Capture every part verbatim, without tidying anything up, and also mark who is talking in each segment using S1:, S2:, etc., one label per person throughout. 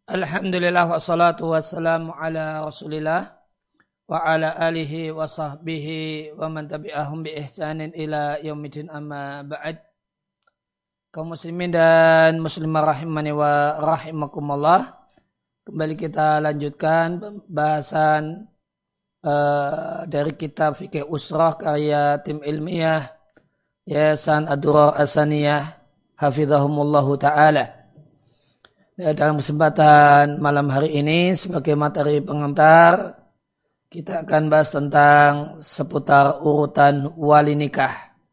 S1: Alhamdulillah wassalatu wassalamu ala rasulillah wa ala alihi wa sahbihi wa man tabi'ahum bi ihsanin ila yaumidin amma ba'd. Kaum muslimin dan muslimah rahimani wa rahimakumullah. Kembali kita lanjutkan pembahasan uh, dari kitab Fikih Usrah karya tim ilmiah Yayasan Ad-Durar As-Saniyah hafizahumullahu ta'ala. Dalam kesempatan malam hari ini sebagai materi pengantar kita akan bahas tentang seputar urutan wali nikah.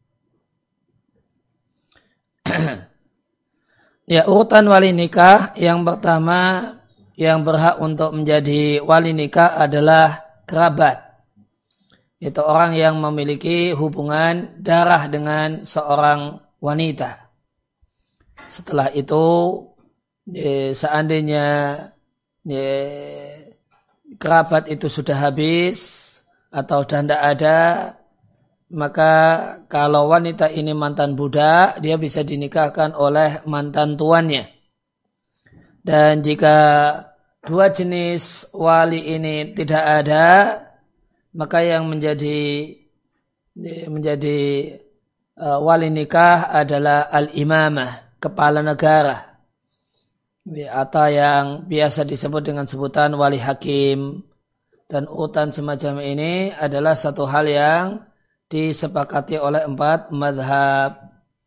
S1: Ya, urutan wali nikah yang pertama yang berhak untuk menjadi wali nikah adalah kerabat. Itu orang yang memiliki hubungan darah dengan seorang wanita. Setelah itu Ya, seandainya ya, kerabat itu sudah habis atau sudah tidak ada, maka kalau wanita ini mantan budak, dia bisa dinikahkan oleh mantan tuannya. Dan jika dua jenis wali ini tidak ada, maka yang menjadi menjadi uh, wali nikah adalah al-imamah, kepala negara. Atau yang biasa disebut dengan sebutan wali hakim. Dan urutan semacam ini adalah satu hal yang disepakati oleh empat mazhab.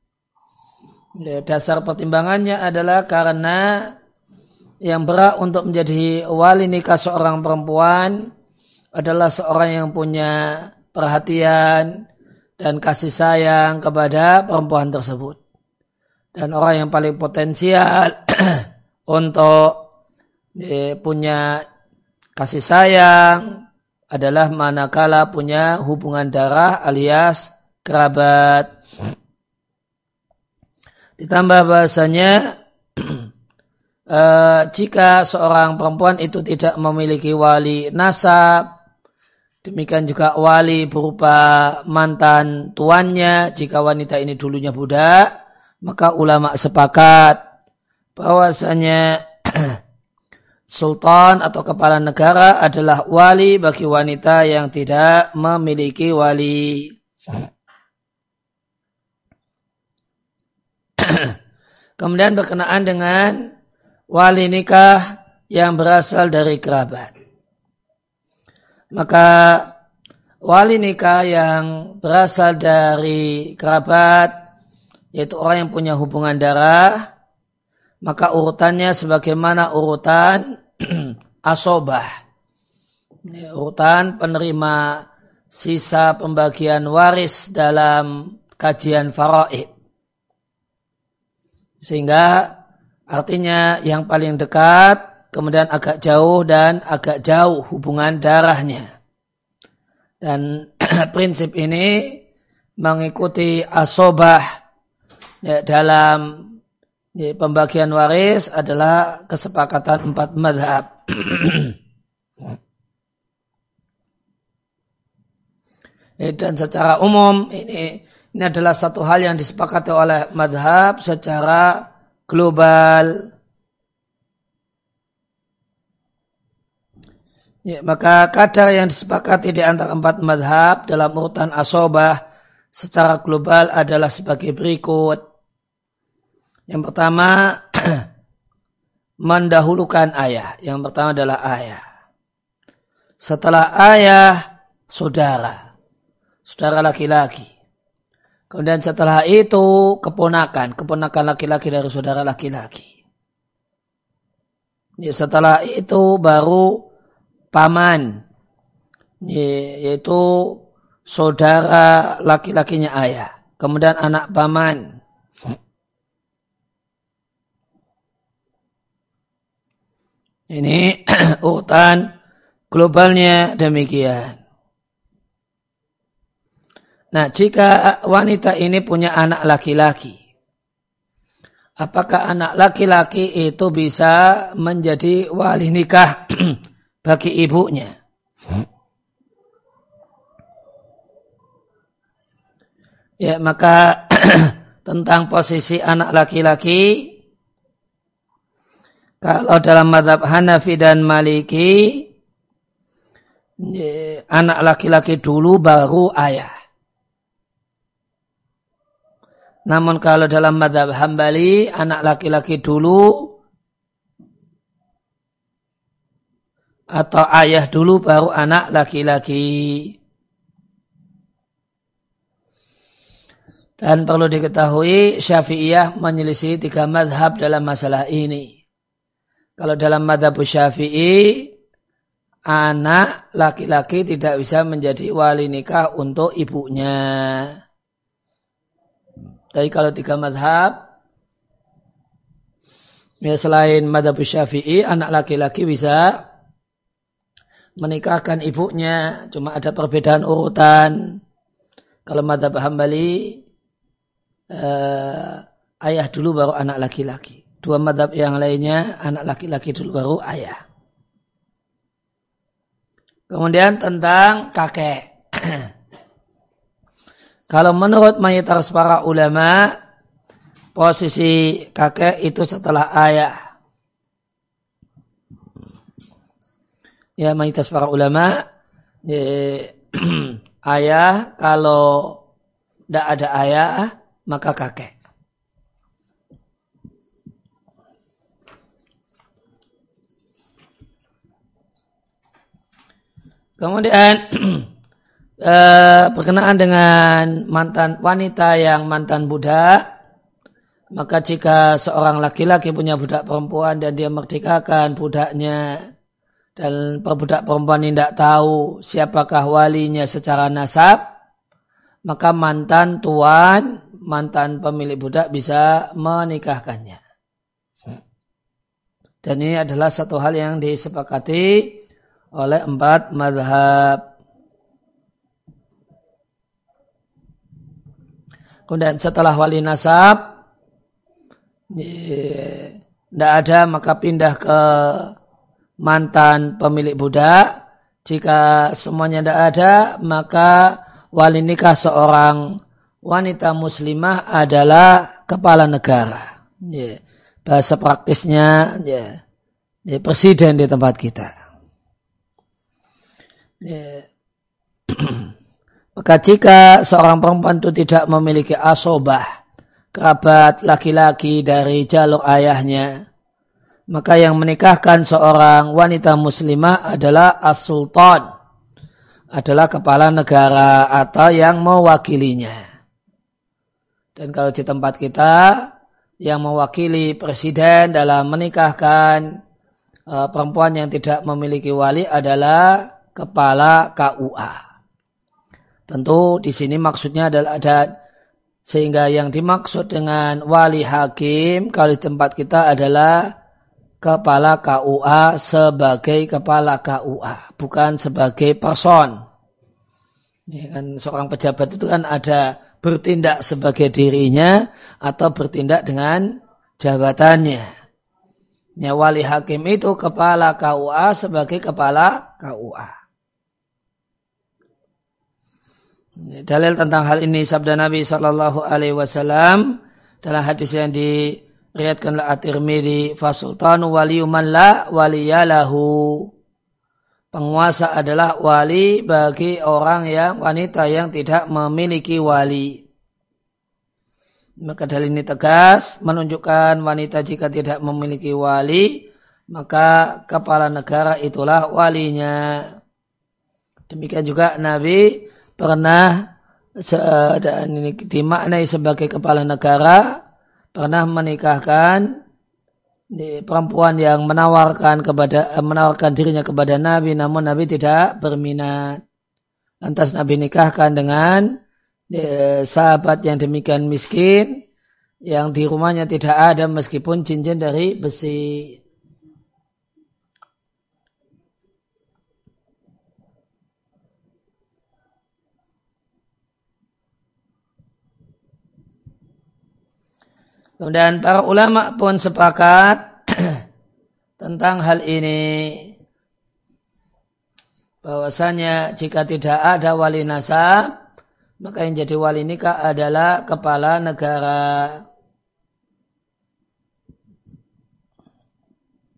S1: Dasar pertimbangannya adalah karena yang berhak untuk menjadi wali nikah seorang perempuan adalah seorang yang punya perhatian dan kasih sayang kepada perempuan tersebut. Dan orang yang paling potensial untuk punya kasih sayang adalah manakala punya hubungan darah alias kerabat. Ditambah bahasanya eh, jika seorang perempuan itu tidak memiliki wali nasab, demikian juga wali berupa mantan tuannya, jika wanita ini dulunya budak, maka ulama sepakat bahwasanya sultan atau kepala negara adalah wali bagi wanita yang tidak memiliki wali. Kemudian berkenaan dengan wali nikah yang berasal dari kerabat. Maka wali nikah yang berasal dari kerabat, yaitu orang yang punya hubungan darah, maka urutannya sebagaimana urutan asobah. Urutan penerima sisa pembagian waris dalam kajian faraid. Sehingga artinya yang paling dekat, kemudian agak jauh dan agak jauh hubungan darahnya. Dan prinsip ini mengikuti asobah ya, dalam pembagian waris adalah kesepakatan empat mazhab. Dan secara umum ini ini adalah satu hal yang disepakati oleh mazhab secara global. Ya, maka kadar yang disepakati di antara empat mazhab dalam urutan asobah secara global adalah sebagai berikut. Yang pertama, mendahulukan ayah. Yang pertama adalah ayah. Setelah ayah, saudara. Saudara laki-laki. Kemudian setelah itu, keponakan. Keponakan laki-laki dari saudara laki-laki. Setelah itu, baru paman. Yaitu saudara laki-lakinya ayah. Kemudian anak paman. Ini urutan globalnya demikian. Nah, jika wanita ini punya anak laki-laki, apakah anak laki-laki itu bisa menjadi wali nikah bagi ibunya? Ya, maka tentang posisi anak laki-laki, Kalau dalam mazhab Hanafi dan Maliki, anak laki-laki dulu baru ayah. Namun kalau dalam mazhab Hambali, anak laki-laki dulu atau ayah dulu baru anak laki-laki. Dan perlu diketahui Syafi'iyah menyelisih tiga mazhab dalam masalah ini. Kalau dalam mazhab Syafi'i, anak laki-laki tidak bisa menjadi wali nikah untuk ibunya. Tapi kalau tiga mazhab, ya selain mazhab Syafi'i, anak laki-laki bisa menikahkan ibunya. Cuma ada perbedaan urutan. Kalau mazhab Hambali, eh, ayah dulu baru anak laki-laki. Dua mazhab yang lainnya, anak laki-laki dulu baru ayah. Kemudian tentang kakek. Kalau menurut mayoritas para ulama, posisi kakek itu setelah ayah. Ya, mayoritas para ulama, ya, ayah, kalau tidak ada ayah, maka kakek. Kemudian eh, berkenaan dengan mantan wanita yang mantan budak, maka jika seorang laki-laki punya budak perempuan dan dia merdekakan budaknya, dan budak perempuan ini tidak tahu siapakah walinya secara nasab, maka mantan tuan, mantan pemilik budak bisa menikahkannya. Dan ini adalah satu hal yang disepakati oleh empat mazhab. Kemudian setelah wali nasab tidak ada, maka pindah ke mantan pemilik budak. Jika semuanya tidak ada, maka wali nikah seorang wanita muslimah adalah kepala negara. Bahasa praktisnya presiden di tempat kita. Ya. Maka jika seorang perempuan itu tidak memiliki asobah, kerabat laki-laki dari jalur ayahnya, maka yang menikahkan seorang wanita muslimah adalah as-sultan, adalah kepala negara atau yang mewakilinya. Dan kalau di tempat kita, yang mewakili presiden dalam menikahkan uh, perempuan yang tidak memiliki wali adalah kepala K U A. Tentu di sini maksudnya adalah ada, sehingga yang dimaksud dengan wali hakim kalau di tempat kita adalah kepala K U A sebagai kepala K U A, bukan sebagai person. Ya kan, seorang pejabat itu kan ada bertindak sebagai dirinya atau bertindak dengan jabatannya. Ya, wali hakim itu kepala K U A sebagai kepala K U A. Dalil tentang hal ini sabda Nabi Shallallahu Alaihi Wasallam dalam hadis yang diriwayatkan oleh At-Tirmidzi, fasultanu waliyuman la waliyalahu. Penguasa adalah wali bagi orang yang wanita yang tidak memiliki wali. Maka dalil ini tegas menunjukkan wanita jika tidak memiliki wali, maka kepala negara itulah walinya. Demikian juga Nabi pernah, dan ini dimaknai sebagai kepala negara, pernah menikahkan perempuan yang menawarkan kepada menawarkan dirinya kepada Nabi, namun Nabi tidak berminat. Lantas Nabi nikahkan dengan eh, sahabat yang demikian miskin, yang di rumahnya tidak ada meskipun cincin dari besi. Kemudian para ulama pun sepakat tentang hal ini, bahwasanya jika tidak ada wali nasab, maka yang jadi wali nikah adalah kepala negara.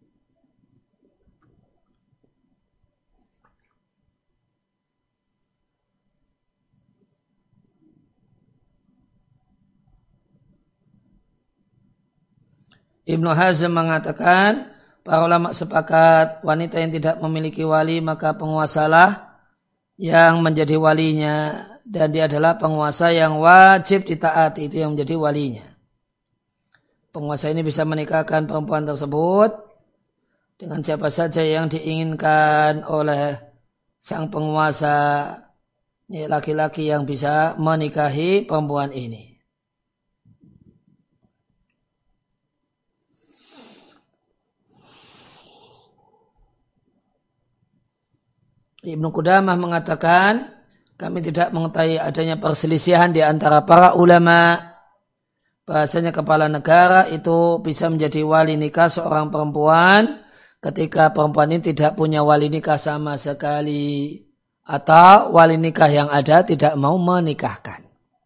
S1: Ibnu Hazm mengatakan, para ulama sepakat wanita yang tidak memiliki wali maka penguasalah yang menjadi walinya, dan dia adalah penguasa yang wajib ditaati, itu yang menjadi walinya. Penguasa ini bisa menikahkan perempuan tersebut dengan siapa saja yang diinginkan oleh sang penguasa, laki-laki yang bisa menikahi perempuan ini. Ibnu Qudamah mengatakan, kami tidak mengetahui adanya perselisihan di antara para ulama. Bahasanya kepala negara itu bisa menjadi wali nikah seorang perempuan ketika perempuan ini tidak punya wali nikah sama sekali, atau wali nikah yang ada tidak mau menikahkan.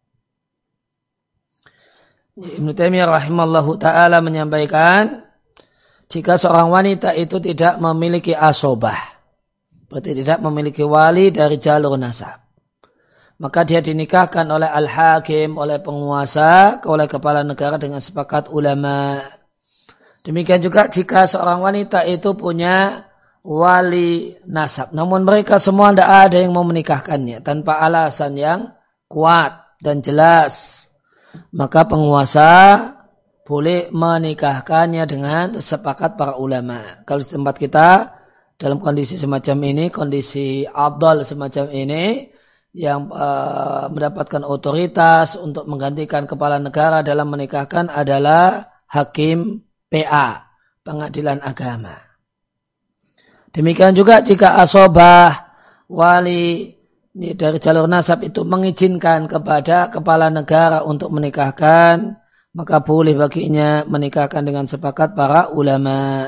S1: Ibnu Taimiyah rahimallahu ta'ala menyampaikan, jika seorang wanita itu tidak memiliki asobah, berarti tidak memiliki wali dari jalur nasab, maka dia dinikahkan oleh al-hakim, oleh penguasa, oleh kepala negara dengan sepakat ulama. Demikian juga jika seorang wanita itu punya wali nasab, namun mereka semua tidak ada yang mau menikahkannya tanpa alasan yang kuat dan jelas, maka penguasa boleh menikahkannya dengan sepakat para ulama. Kalau di tempat kita, dalam kondisi semacam ini, kondisi abdal semacam ini, yang uh, mendapatkan otoritas untuk menggantikan kepala negara dalam menikahkan adalah hakim P A, pengadilan agama. Demikian juga jika asobah, wali dari jalur nasab itu mengizinkan kepada kepala negara untuk menikahkan, maka boleh baginya menikahkan dengan sepakat para ulama.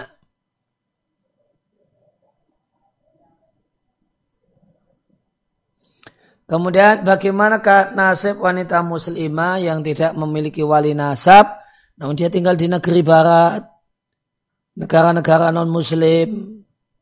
S1: Kemudian bagaimanakah nasib wanita muslimah yang tidak memiliki wali nasab, namun dia tinggal di negeri barat, negara-negara non-muslim?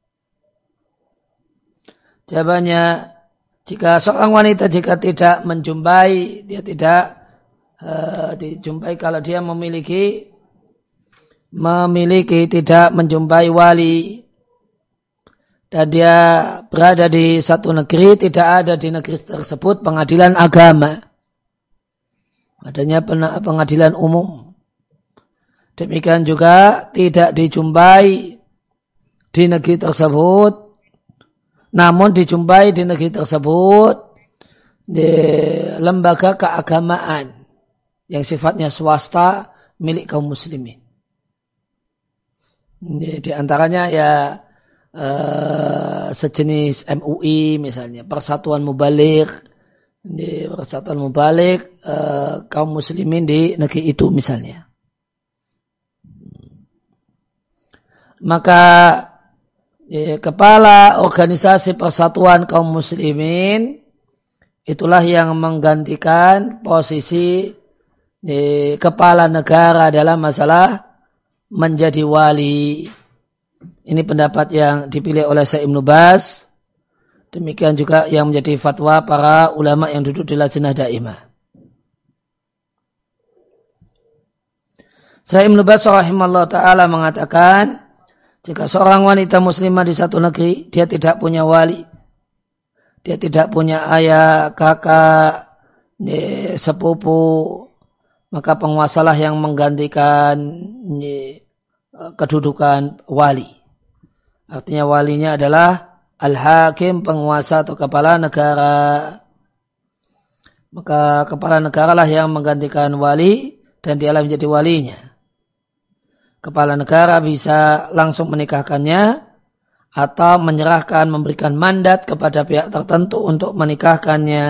S1: Jawabannya, jika seorang wanita jika tidak menjumpai, dia tidak uh, dijumpai kalau dia memiliki memiliki tidak menjumpai wali, dan dia berada di satu negeri, tidak ada di negeri tersebut pengadilan agama, adanya pengadilan umum. Demikian juga tidak dijumpai di negeri tersebut, namun dijumpai di negeri tersebut di lembaga keagamaan yang sifatnya swasta milik kaum muslimin. Di, di antaranya ya Uh, sejenis M U I misalnya, Persatuan Mubalik, di Persatuan Mubalik uh, kaum muslimin di negeri itu misalnya. Maka ya, kepala organisasi persatuan kaum muslimin itulah yang menggantikan posisi di kepala negara dalam masalah menjadi wali. Ini pendapat yang dipilih oleh Syekh Ibnu Baz. Demikian juga yang menjadi fatwa para ulama yang duduk di Lajnah Daimah. Syekh Ibnu Baz rahimahullah ta'ala mengatakan, jika seorang wanita muslimah di satu negeri, dia tidak punya wali, dia tidak punya ayah, kakak, sepupu, maka penguasalah yang menggantikan kedudukan wali. Artinya walinya adalah al-hakim, penguasa atau kepala negara. Maka kepala negara lah yang menggantikan wali dan dialah menjadi walinya. Kepala negara bisa langsung menikahkannya atau menyerahkan, memberikan mandat kepada pihak tertentu untuk menikahkannya.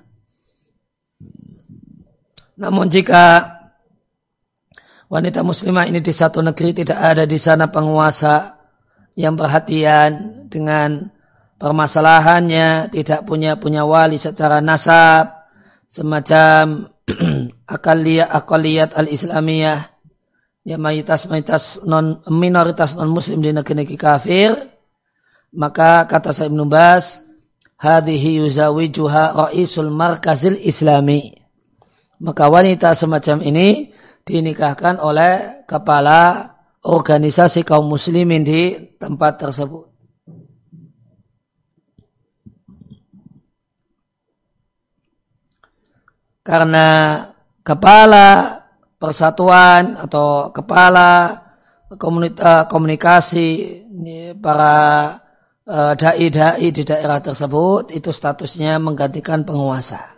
S1: Namun jika wanita muslimah ini di satu negeri, tidak ada di sana penguasa yang perhatian dengan permasalahannya, tidak punya punya wali secara nasab, semacam akaliyat akaliyat al-islamiyah, ya mayoritas non minoritas non muslim di negeri-negeri kafir, maka kata Syekh Ibnu Baz, hadhihi yuzawijuha ra'isul markazil islami. Maka wanita semacam ini dinikahkan oleh kepala organisasi kaum muslimin di tempat tersebut. Karena kepala persatuan atau kepala komunikasi para dai-dai di daerah tersebut itu statusnya menggantikan penguasa.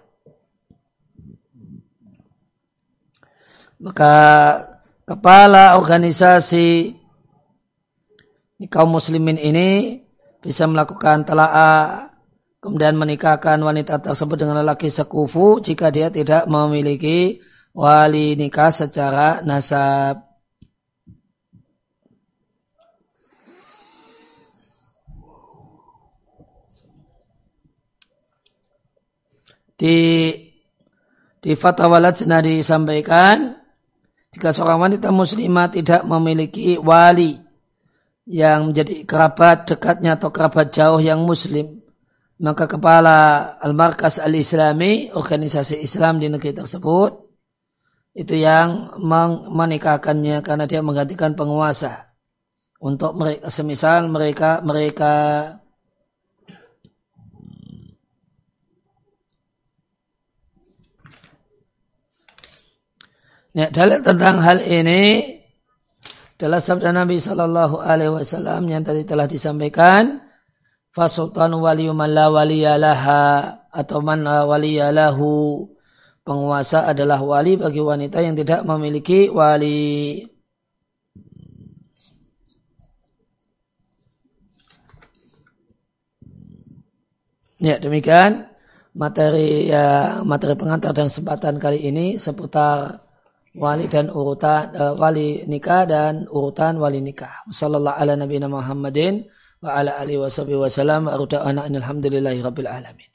S1: Maka kepala organisasi kaum muslimin ini bisa melakukan telaah kemudian menikahkan wanita tersebut dengan lelaki sekufu jika dia tidak memiliki wali nikah secara nasab. Di di fatwa lajnah disampaikan jika seorang wanita muslimah tidak memiliki wali yang menjadi kerabat dekatnya atau kerabat jauh yang muslim, maka kepala Al-Markas Al-Islami, organisasi Islam di negeri tersebut, itu yang menikahkannya karena dia menggantikan penguasa. Untuk mereka, semisal mereka mereka ya, dalil tentang hal ini adalah sabda Nabi Shallallahu Alaihi Wasallam yang tadi telah disampaikan, fasultanu waliyu man la waliyalaha atau man la waliyalahu, penguasa adalah wali bagi wanita yang tidak memiliki wali. Ya, demikian materi ya, materi pengantar dan kesempatan kali ini seputar wali dan urutan uh, wali nikah dan urutan wali nikah. Sallallahu ala nabiyina Muhammadin wa ala alihi washabihi wasallam. Aruda'ana alhamdulillahi rabbil alamin.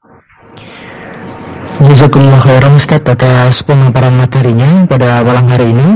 S2: Jazakumullah khairan Ustaz atas pemaparan materinya pada malam hari ini.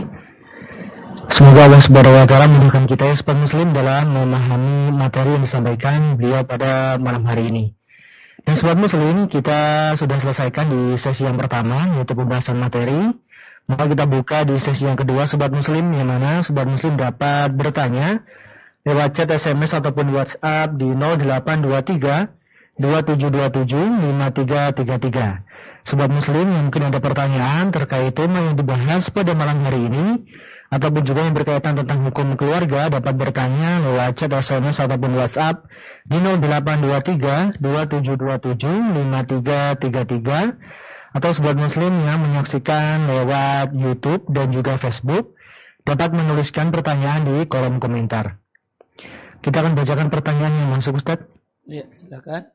S2: Semoga Allah Subhanahu wa taala memudahkan kita ya sobat muslim dalam memahami materi yang disampaikan beliau pada malam hari ini. Dan sobat muslim, kita sudah selesaikan di sesi yang pertama yaitu pembahasan materi. Maka kita buka di sesi yang kedua sobat muslim, yang mana sobat muslim dapat bertanya lewat chat S M S ataupun WhatsApp di nol delapan dua tiga dua tujuh dua tujuh lima tiga tiga tiga. Sobat muslim yang mungkin ada pertanyaan terkait tema yang dibahas pada malam hari ini ataupun juga yang berkaitan tentang hukum keluarga dapat bertanya lewat chat S M S ataupun WhatsApp di nol delapan dua tiga dua tujuh dua tujuh lima tiga tiga tiga. Atau sobat muslim yang menyaksikan lewat YouTube dan juga Facebook dapat menuliskan pertanyaan di kolom komentar. Kita akan bacakan pertanyaan yang masuk Ustaz.
S1: Ya, silakan.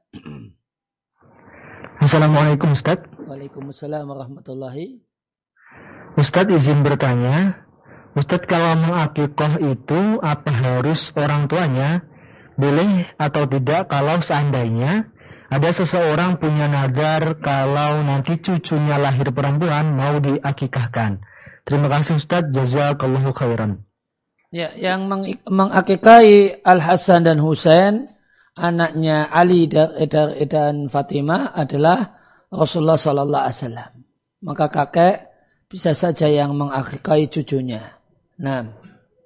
S2: Assalamualaikum Ustaz.
S1: Waalaikumsalam warahmatullahi.
S2: Ustaz izin bertanya, Ustaz kalau mengakikoh itu apa harus orang tuanya? Boleh atau tidak kalau seandainya ada seseorang punya nadar kalau nanti cucunya lahir perempuan mau diakikahkan. Terima kasih Ustaz, jazakallahu khairan.
S1: Ya, yang meng- mengakikahi Al-Hasan dan Husain, anaknya Ali dan, dan Fatimah adalah Rasulullah Sallallahu Alaihi Wasallam. Maka kakek bisa saja yang mengakikahi cucunya. Nah.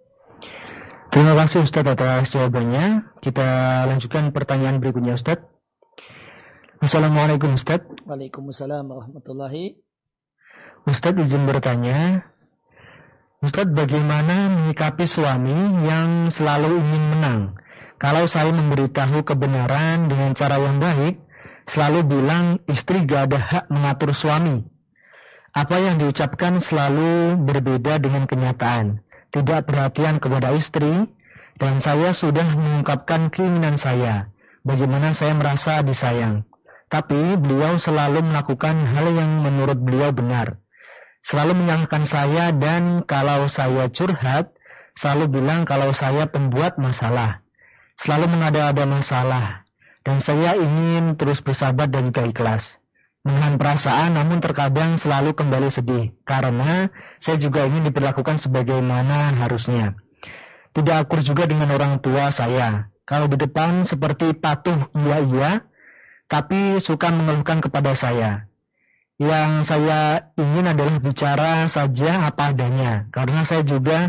S2: Terima kasih Ustaz atas jawabannya. Kita lanjutkan pertanyaan berikutnya Ustaz. Assalamualaikum Ustaz.
S1: Waalaikumsalam warahmatullahi.
S2: Ustaz izin bertanya, Ustaz bagaimana menyikapi suami yang selalu ingin menang? Kalau saya memberitahu kebenaran dengan cara yang baik, selalu bilang istri gak ada hak mengatur suami. Apa yang diucapkan selalu berbeda dengan kenyataan. Tidak perhatian kepada istri, dan saya sudah mengungkapkan keinginan saya. Bagaimana saya merasa disayang. Tapi beliau selalu melakukan hal yang menurut beliau benar. Selalu menyalahkan saya dan kalau saya curhat, selalu bilang kalau saya pembuat masalah. Selalu mengada-ada masalah. Dan saya ingin terus bersabar dan juga ikhlas. Menahan perasaan namun terkadang selalu kembali sedih. Karena saya juga ingin diperlakukan sebagaimana harusnya. Tidak akur juga dengan orang tua saya. Kalau di depan seperti patuh iya-iya, tapi suka mengeluhkan kepada saya. Yang saya ingin adalah bicara saja apa adanya, karena saya juga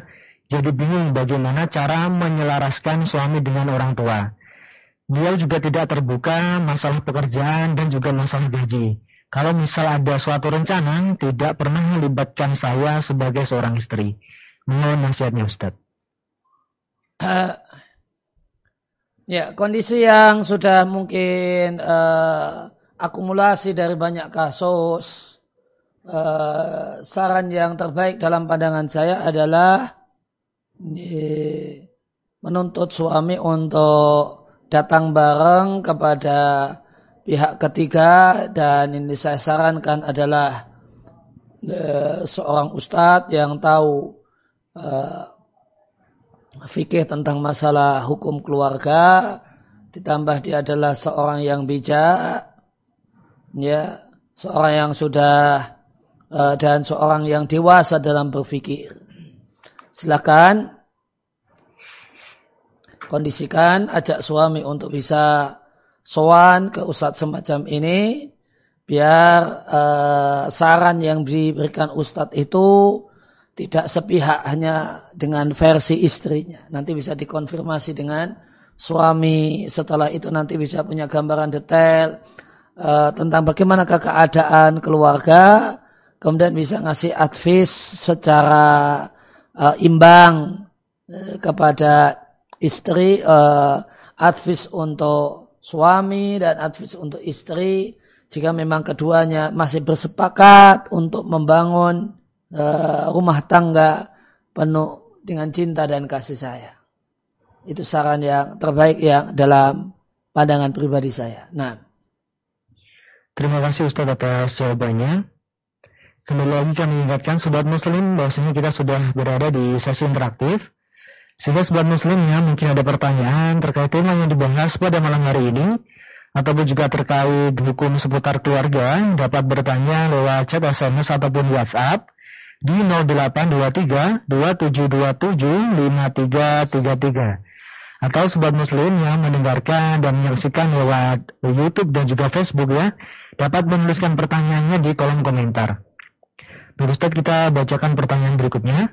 S2: jadi bingung bagaimana cara menyelaraskan suami dengan orang tua. Beliau juga tidak terbuka masalah pekerjaan dan juga masalah gaji. Kalau misal ada suatu rencana, tidak pernah melibatkan saya sebagai seorang istri. Mohon nasihatnya Ustaz.
S1: Uh, ya, kondisi yang sudah mungkin uh, akumulasi dari banyak kasus, uh, saran yang terbaik dalam pandangan saya adalah uh, menuntut suami untuk datang bareng kepada pihak ketiga, dan ini saya sarankan adalah uh, seorang ustadz yang tahu uh, fikih tentang masalah hukum keluarga, ditambah dia adalah seorang yang bijak, ya, seorang yang sudah uh, dan seorang yang dewasa dalam berfikir. Silakan kondisikan, ajak suami untuk bisa sowan ke ustadz semacam ini, biar uh, saran yang diberikan ustadz itu tidak sepihak hanya dengan versi istrinya. Nanti bisa dikonfirmasi dengan suami. Setelah itu nanti bisa punya gambaran detail uh, tentang bagaimana keadaan keluarga. Kemudian bisa ngasih advice secara uh, imbang uh, kepada istri, uh, advice untuk suami dan advice untuk istri. Jika memang keduanya masih bersepakat untuk membangun Uh, rumah tangga penuh dengan cinta dan kasih sayang. Itu saran yang terbaik yang dalam pandangan pribadi saya. Nah,
S2: terima kasih Ustaz atas jawabannya. Kembali lagi kami ingatkan sobat muslim bahwasanya kita sudah berada di sesi interaktif. Sehingga sobat muslim yang mungkin ada pertanyaan terkait tema yang dibahas pada malam hari ini, ataupun juga terkait hukum seputar keluarga, dapat bertanya lewat chat S M S ataupun WhatsApp di nol delapan dua tiga dua tujuh dua tujuh lima tiga tiga tiga. Atau sobat muslim yang mendengarkan dan menyaksikan lewat YouTube dan juga Facebook ya, dapat menuliskan pertanyaannya di kolom komentar. Baik Ustaz, kita bacakan pertanyaan berikutnya.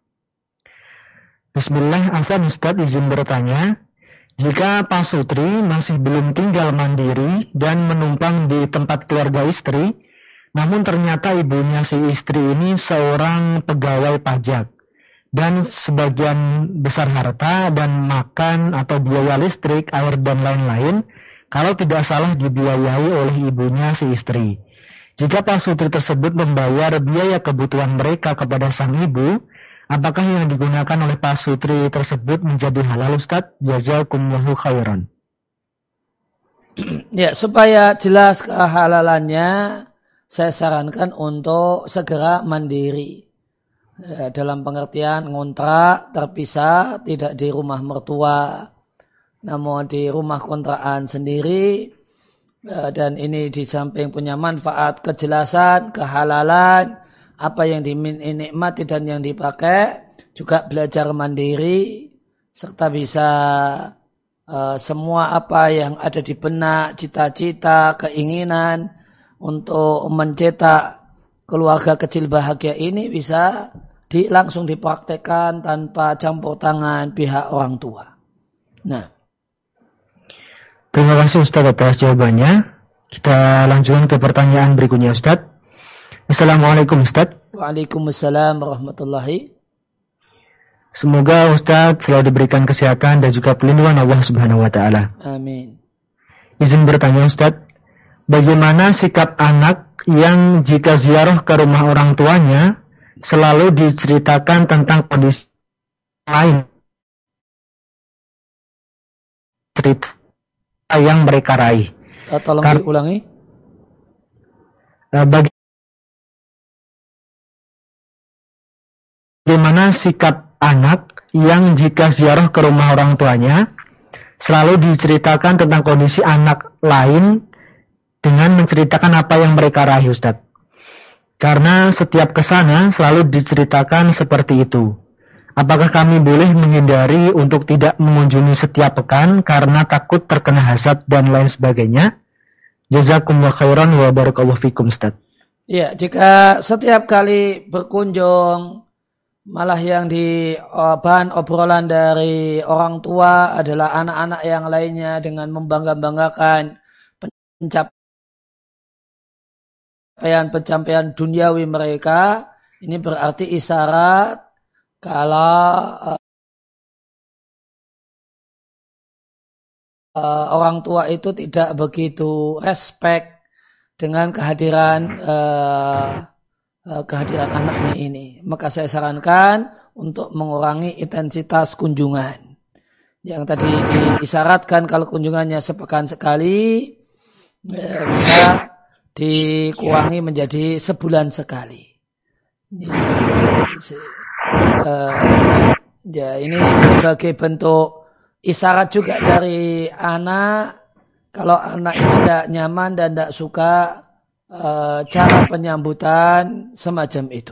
S2: Bismillah, afwan Ustaz, izin bertanya, jika Pak Sutri masih belum tinggal mandiri dan menumpang di tempat keluarga istri, namun ternyata ibunya si istri ini seorang pegawai pajak, dan sebagian besar harta dan makan atau biaya listrik, air dan lain-lain, kalau tidak salah dibiayai oleh ibunya si istri. Jika Pak Sutri tersebut membayar biaya kebutuhan mereka kepada sang ibu, apakah yang digunakan oleh Pak Sutri tersebut menjadi halal Ustaz? Jazakumullahu khairan.
S1: Ya, supaya jelas kehalalannya, saya sarankan untuk segera mandiri. Ya, dalam pengertian ngontrak, terpisah, tidak di rumah mertua, namun di rumah kontrakan sendiri. Ya, dan ini di samping punya manfaat, kejelasan, kehalalan, apa yang dinikmati dan yang dipakai, juga belajar mandiri, serta bisa uh, semua apa yang ada di benak, cita-cita, keinginan, untuk mencetak keluarga kecil bahagia ini bisa di, langsung dipraktekkan tanpa campur tangan pihak orang tua. Nah,
S2: terima kasih Ustaz atas jawabannya. Kita lanjutkan ke pertanyaan berikutnya Ustaz. Assalamualaikum Ustaz.
S1: Waalaikumsalam warahmatullahi.
S2: Semoga Ustaz selalu diberikan kesehatan dan juga pelindungan Allah Subhanahu wa taala.
S1: Amin.
S2: Izin bertanya Ustaz, bagaimana sikap anak yang jika ziarah ke rumah orang tuanya selalu diceritakan tentang kondisi lain, cerita yang mereka raih?
S1: Uh, tolong
S2: Kar-
S1: diulangi.
S2: Uh, bagaimana sikap anak yang jika ziarah ke rumah orang tuanya selalu diceritakan tentang kondisi anak lain dengan menceritakan apa yang mereka raih Ustaz. Karena setiap kesana selalu diceritakan seperti itu. Apakah kami boleh menghindari untuk tidak mengunjungi setiap pekan karena takut terkena hasad dan lain sebagainya? Jazakumullah khairan wa barakallahu fikum Ustaz.
S1: Ya, jika setiap kali berkunjung Malah yang di bahan obrolan dari orang tua adalah anak-anak yang lainnya dengan membangga-banggakan pencapaian-pencapaian duniawi mereka. Ini berarti isyarat kalau uh, uh, orang tua itu tidak begitu respect dengan kehadiran uh, kehadiran anaknya ini. Maka saya sarankan untuk mengurangi intensitas kunjungan. Yang tadi diisyaratkan kalau kunjungannya sepekan sekali, bisa dikurangi menjadi sebulan sekali. Ya, ini sebagai bentuk isyarat juga dari anak. Kalau anak ini tidak nyaman dan tidak suka Uh, cara penyambutan semacam itu.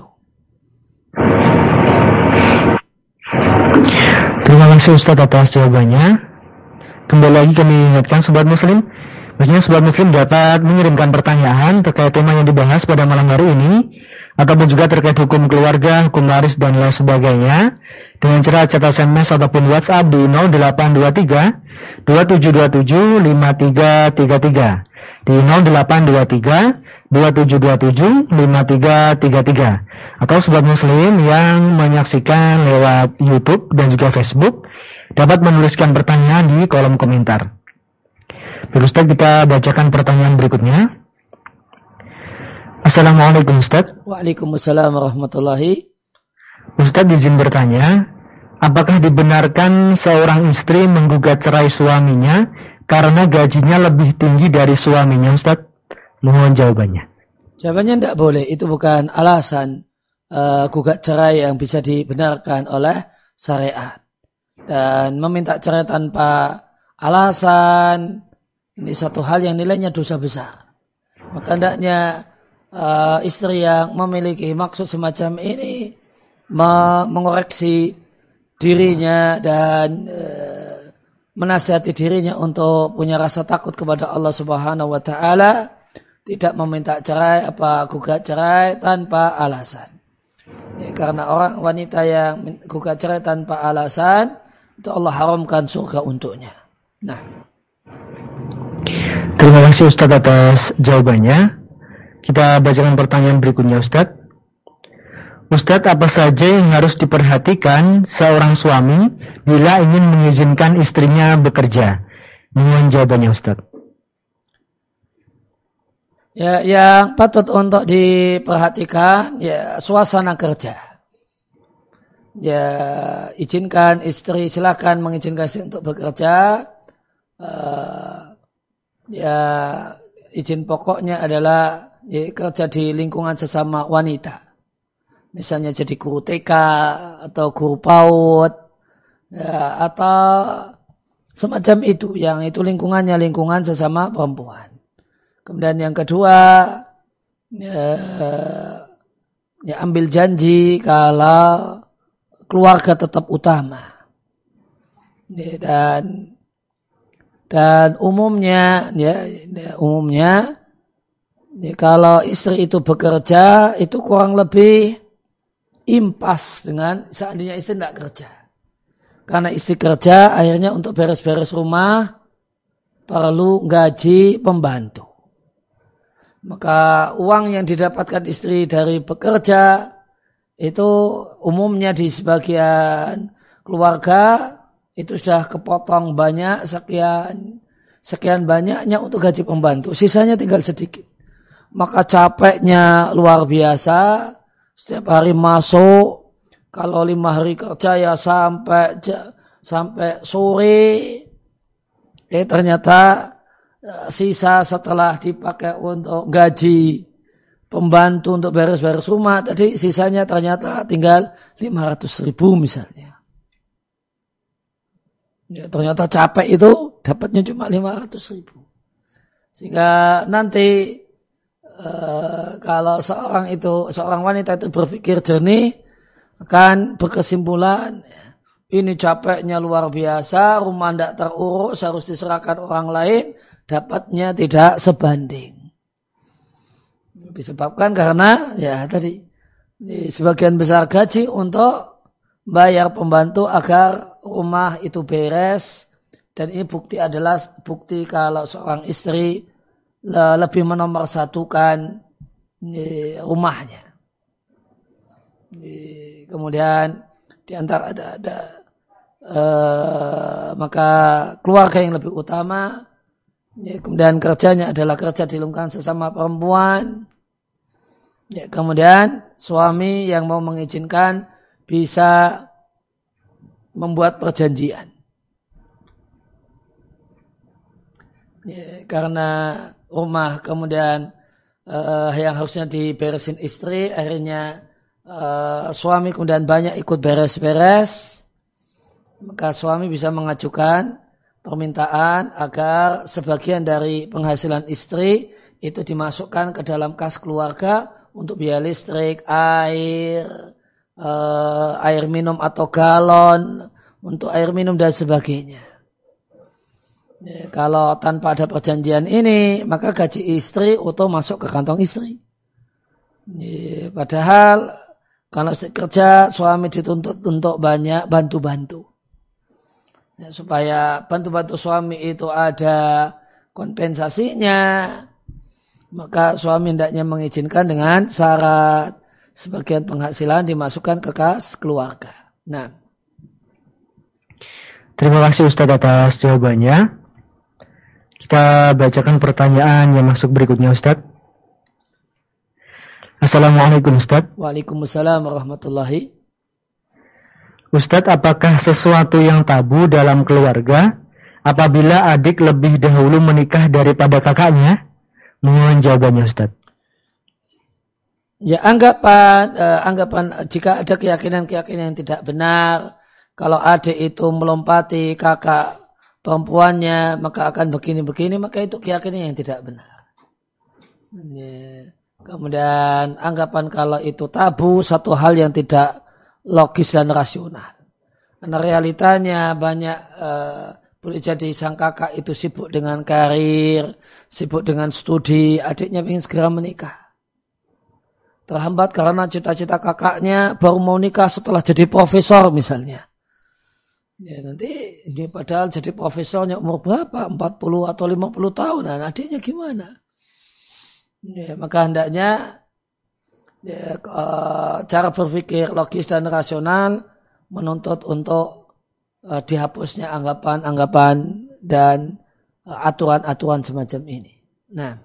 S2: Terima kasih Ustaz atas jawabannya. Kembali lagi kami ingatkan sobat muslim, maksudnya sobat muslim dapat mengirimkan pertanyaan terkait tema yang dibahas pada malam hari ini, ataupun juga terkait hukum keluarga, hukum waris dan lain sebagainya, dengan cara catat S M S ataupun WhatsApp di nol delapan dua tiga dua tujuh dua tujuh lima tiga tiga tiga, di nol delapan dua tiga dua tujuh dua tujuh lima tiga tiga tiga, atau sobat muslim yang menyaksikan lewat YouTube dan juga Facebook dapat menuliskan pertanyaan di kolom komentar. Baik Ustaz, kita bacakan pertanyaan berikutnya. Assalamualaikum Ustaz.
S1: Waalaikumsalam warahmatullahi.
S2: Ustaz izin bertanya, apakah dibenarkan seorang istri menggugat cerai suaminya karena gajinya lebih tinggi dari suaminya Ustaz? Mohon jawabannya.
S1: Jawabannya tidak boleh. Itu bukan alasan uh, gugat cerai yang bisa dibenarkan oleh syariat. Dan meminta cerai tanpa alasan, ini satu hal yang nilainya dosa besar. Maka hendaknya uh, istri yang memiliki maksud semacam ini me- mengoreksi dirinya dan uh, menasihati dirinya untuk punya rasa takut kepada Allah Subhanahu wa taala. Tidak meminta cerai apa gugat cerai tanpa alasan. Ya, karena orang wanita yang gugat cerai tanpa alasan itu Allah haramkan surga untuknya. Nah.
S2: Terima kasih Ustaz atas jawabannya. Kita bacakan pertanyaan berikutnya Ustaz. Ustaz, apa saja yang harus diperhatikan seorang suami bila ingin mengizinkan istrinya bekerja? Mohon jawabannya Ustaz.
S1: Ya, yang patut untuk diperhatikan ya suasana kerja. Ya, izinkan istri, silakan mengizinkan istri untuk bekerja. Uh, ya, izin pokoknya adalah ya, kerja di lingkungan sesama wanita. Misalnya jadi guru T K atau guru PAUD, ya, atau semacam itu. Yang itu lingkungannya lingkungan sesama perempuan. Kemudian yang kedua, ya, ya ambil janji kalau keluarga tetap utama. Ya, dan dan umumnya, ya, ya umumnya, ya, kalau istri itu bekerja itu kurang lebih impas dengan seandainya istri tidak kerja. Karena istri kerja akhirnya untuk beres-beres rumah perlu gaji pembantu. Maka uang yang didapatkan istri dari bekerja itu umumnya di sebagian keluarga itu sudah kepotong banyak sekian sekian banyaknya untuk gaji pembantu. Sisanya tinggal sedikit. Maka capeknya luar biasa. Setiap hari masuk, kalau lima hari kerja ya sampai sampai sore. Eh ternyata sisa setelah dipakai untuk gaji pembantu untuk beres-beres rumah, tadi sisanya ternyata tinggal lima ratus ribu misalnya. Ya, ternyata capek itu dapatnya cuma lima ratus ribu. Sehingga nanti e, kalau seorang itu seorang wanita itu berpikir jernih akan berkesimpulan ini capeknya luar biasa, rumah tidak terurus, harus diserahkan orang lain, dapatnya tidak sebanding. Disebabkan karena ya tadi sebagian besar gaji untuk bayar pembantu agar rumah itu beres, dan ini bukti adalah bukti kalau seorang istri lebih menomorsatukan rumahnya. Kemudian di antara ada, ada eh, maka keluarga yang lebih utama, kemudian kerjanya adalah kerja di lingkungan sesama perempuan. Ya, kemudian suami yang mau mengizinkan bisa membuat perjanjian. Ya, karena rumah kemudian uh, yang harusnya diberesin istri, akhirnya uh, suami kemudian banyak ikut beres-beres, maka suami bisa mengajukan permintaan agar sebagian dari penghasilan istri itu dimasukkan ke dalam kas keluarga untuk biaya listrik, air, uh, air minum atau galon untuk air minum dan sebagainya. Ya, kalau tanpa ada perjanjian ini, maka gaji istri utuh masuk ke kantong istri. Ya, padahal kalau kerja suami dituntut untuk banyak bantu-bantu. Ya, supaya bantu-bantu suami itu ada kompensasinya, maka suami hendaknya mengizinkan dengan syarat sebagian penghasilan dimasukkan ke kas keluarga. Nah,
S2: terima kasih Ustaz atas jawabannya. Kita bacakan pertanyaan yang masuk berikutnya, Ustaz. Assalamualaikum, Ustaz.
S1: Waalaikumsalam warahmatullahi.
S2: Ustaz, apakah sesuatu yang tabu dalam keluarga apabila adik lebih dahulu menikah daripada kakaknya? Mohon jawabannya, Ustaz.
S1: Ya, anggapan eh, anggapan jika ada keyakinan-keyakinan yang tidak benar, kalau adik itu melompati kakak perempuannya maka akan begini-begini, maka itu keyakinan yang tidak benar. Ya. Kemudian anggapan kalau itu tabu, satu hal yang tidak logis dan rasional. Karena realitanya banyak eh, boleh jadi sang kakak itu sibuk dengan karir, sibuk dengan studi, adiknya ingin segera menikah. Terhambat karena cita-cita kakaknya baru mau nikah setelah jadi profesor misalnya. Ya, nanti ini padahal jadi profesornya umur berapa? empat puluh atau lima puluh tahun. Nah, adiknya gimana? Ya, maka hendaknya ya, cara berpikir logis dan rasional menuntut untuk uh, dihapusnya anggapan-anggapan dan uh, aturan-aturan semacam ini. Nah,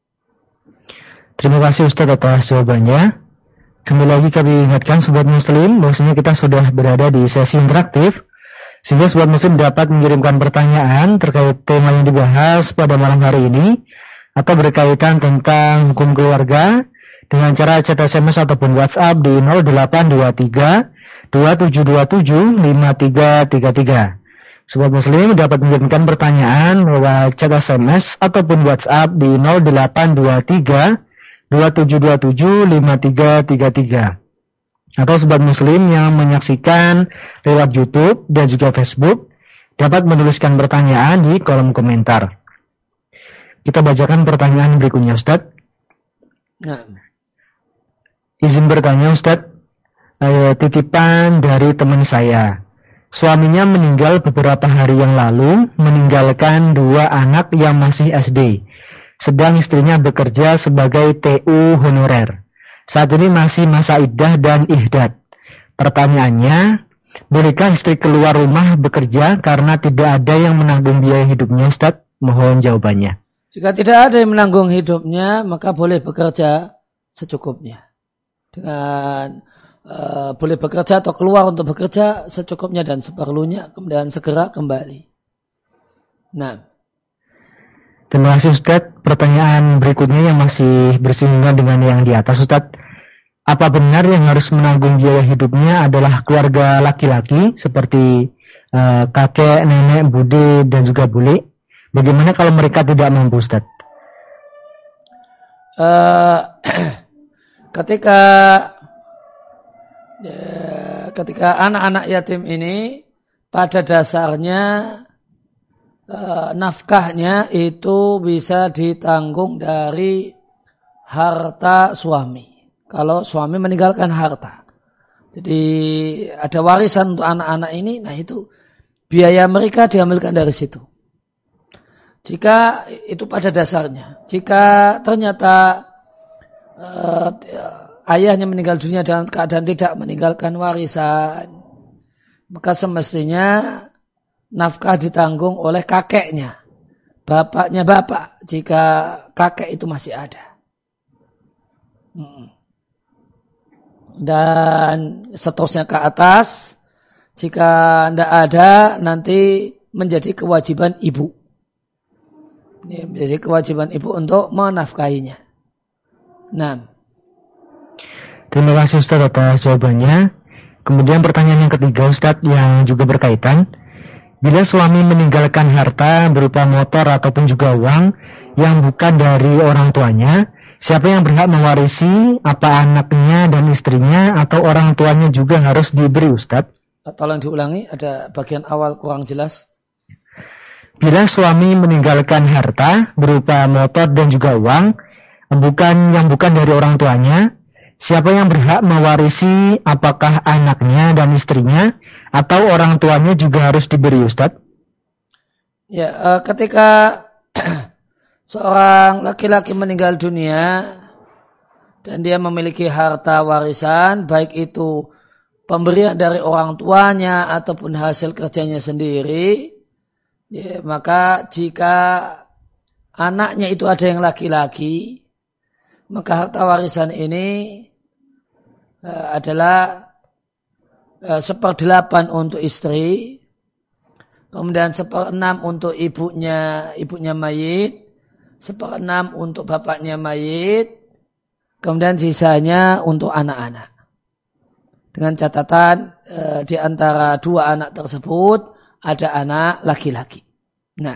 S2: terima kasih Ustaz atas jawabannya. Kembali lagi kami ingatkan Sobat Muslim bahwasanya kita sudah berada di sesi interaktif, sehingga Sobat Muslim dapat mengirimkan pertanyaan terkait tema yang dibahas pada malam hari ini atau berkaitan tentang hukum keluarga dengan cara chat S M S ataupun WhatsApp di nol delapan dua tiga dua tujuh dua tujuh lima tiga tiga tiga. Sobat Muslim dapat mengirimkan pertanyaan lewat chat S M S ataupun WhatsApp di nol delapan dua tiga dua tujuh dua tujuh lima tiga tiga tiga. Atau Sobat Muslim yang menyaksikan lewat YouTube dan juga Facebook dapat menuliskan pertanyaan di kolom komentar. Kita bacakan pertanyaan berikutnya, Ustaz.
S1: Nah.
S2: Izin bertanya, Ustaz. Eh, titipan dari teman saya. Suaminya meninggal beberapa hari yang lalu, meninggalkan dua anak yang masih S D. Sedang istrinya bekerja sebagai T U honorer. Saat ini masih masa iddah dan ihdad. Pertanyaannya, bolehkah istri keluar rumah bekerja karena tidak ada yang menanggung biaya hidupnya, Ustaz? Mohon jawabannya.
S1: Jika tidak ada yang menanggung hidupnya, maka boleh bekerja secukupnya. Dengan uh, boleh bekerja atau keluar untuk bekerja secukupnya dan seperlunya, kemudian segera kembali. Nah,
S2: terima kasih Ustaz. Pertanyaan berikutnya yang masih bersinggungan dengan yang di atas, Ustaz. Apa benar yang harus menanggung biaya hidupnya adalah keluarga laki-laki seperti uh, kakek, nenek, bude dan juga bule? Bagaimana kalau mereka tidak mampu, Ustaz?
S1: Uh, ketika ya, ketika anak-anak yatim ini pada dasarnya uh, nafkahnya itu bisa ditanggung dari harta suami. kalau suami meninggalkan harta. Jadi ada warisan untuk anak-anak ini, nah itu biaya mereka diambilkan dari situ. Jika itu pada dasarnya, jika ternyata uh, ayahnya meninggal dunia dalam keadaan tidak meninggalkan warisan, maka semestinya nafkah ditanggung oleh kakeknya, bapaknya bapak, jika kakek itu masih ada. Dan seterusnya ke atas, jika tidak ada nanti menjadi kewajiban ibu. Ini menjadi kewajiban ibu untuk menafkahinya. Nah.
S2: Terima kasih Ustaz atas jawabannya. Kemudian pertanyaan yang ketiga Ustaz yang juga berkaitan. Bila suami meninggalkan harta berupa motor ataupun juga uang yang bukan dari orang tuanya, siapa yang berhak mewarisi? Apa anaknya dan istrinya atau orang tuanya juga harus diberi Ustaz?
S1: Tolong diulangi, ada bagian awal kurang jelas.
S2: Bila suami meninggalkan harta berupa motor dan juga uang bukan yang bukan dari orang tuanya, siapa yang berhak mewarisi? Apakah anaknya dan istrinya atau orang tuanya juga harus diberi Ustaz?
S1: Ya, uh, ketika seorang laki-laki meninggal dunia dan dia memiliki harta warisan, baik itu pemberian dari orang tuanya ataupun hasil kerjanya sendiri, ya, maka jika anaknya itu ada yang laki-laki, maka harta warisan ini uh, adalah uh, seperdelapan untuk istri, kemudian seperenam untuk ibunya, ibunya mayit, seperenam untuk bapaknya mayit, kemudian sisanya untuk anak-anak. Dengan catatan uh, di antara dua anak tersebut ada anak laki-laki. Nah.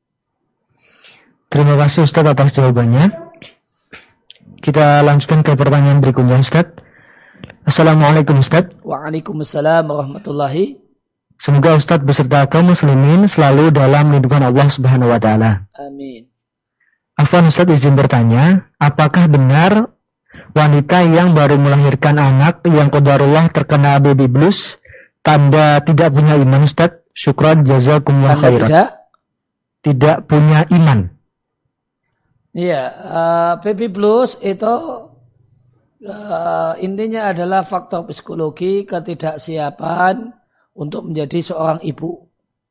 S2: Terima kasih Ustaz atas jawabannya. Kita lanjutkan ke pertanyaan berikutnya Ustaz. Assalamualaikum Ustaz.
S1: Waalaikumsalam warahmatullahi.
S2: Semoga Ustaz beserta kaum muslimin selalu dalam lindungan Allah Subhanahu wa taala.
S1: Amin.
S2: Afwan Ustaz izin bertanya, apakah benar wanita yang baru melahirkan anak yang qadarullah terkena baby blues tanda tidak punya iman Ustaz? Syukran jazakumullah khairan.
S1: Tidak
S2: tidak punya iman.
S1: Iya, uh, baby blues itu uh, intinya adalah faktor psikologi ketidaksiapan untuk menjadi seorang ibu.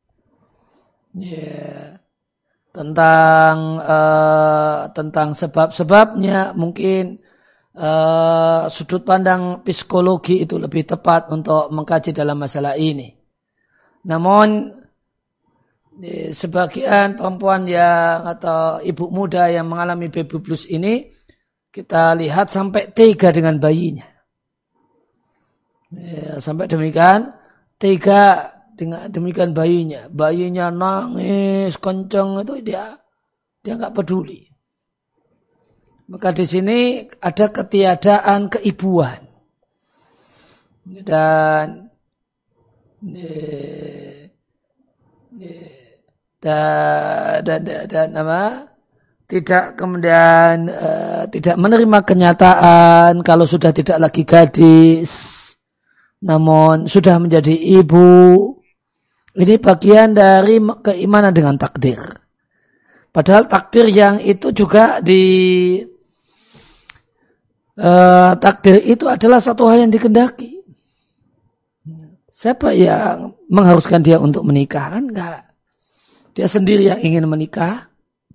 S1: Yeah. Tentang uh, tentang sebab-sebabnya mungkin uh, sudut pandang psikologi itu lebih tepat untuk mengkaji dalam masalah ini. Namun sebagian perempuan yang atau ibu muda yang mengalami baby blues ini kita lihat sampai tega dengan bayinya. Ya, sampai demikian tega dengan demikian bayinya. Bayinya nangis kencang itu dia dia nggak peduli. Maka di sini ada ketiadaan keibuan dan eh, dan dan dan apa tidak kemudian uh, tidak menerima kenyataan kalau sudah tidak lagi gadis namun sudah menjadi ibu. Ini bagian dari keimanan dengan takdir, padahal takdir yang itu juga di uh, takdir itu adalah satu hal yang dikehendaki. Siapa yang mengharuskan dia untuk menikah? Kan enggak. Dia sendiri yang ingin menikah.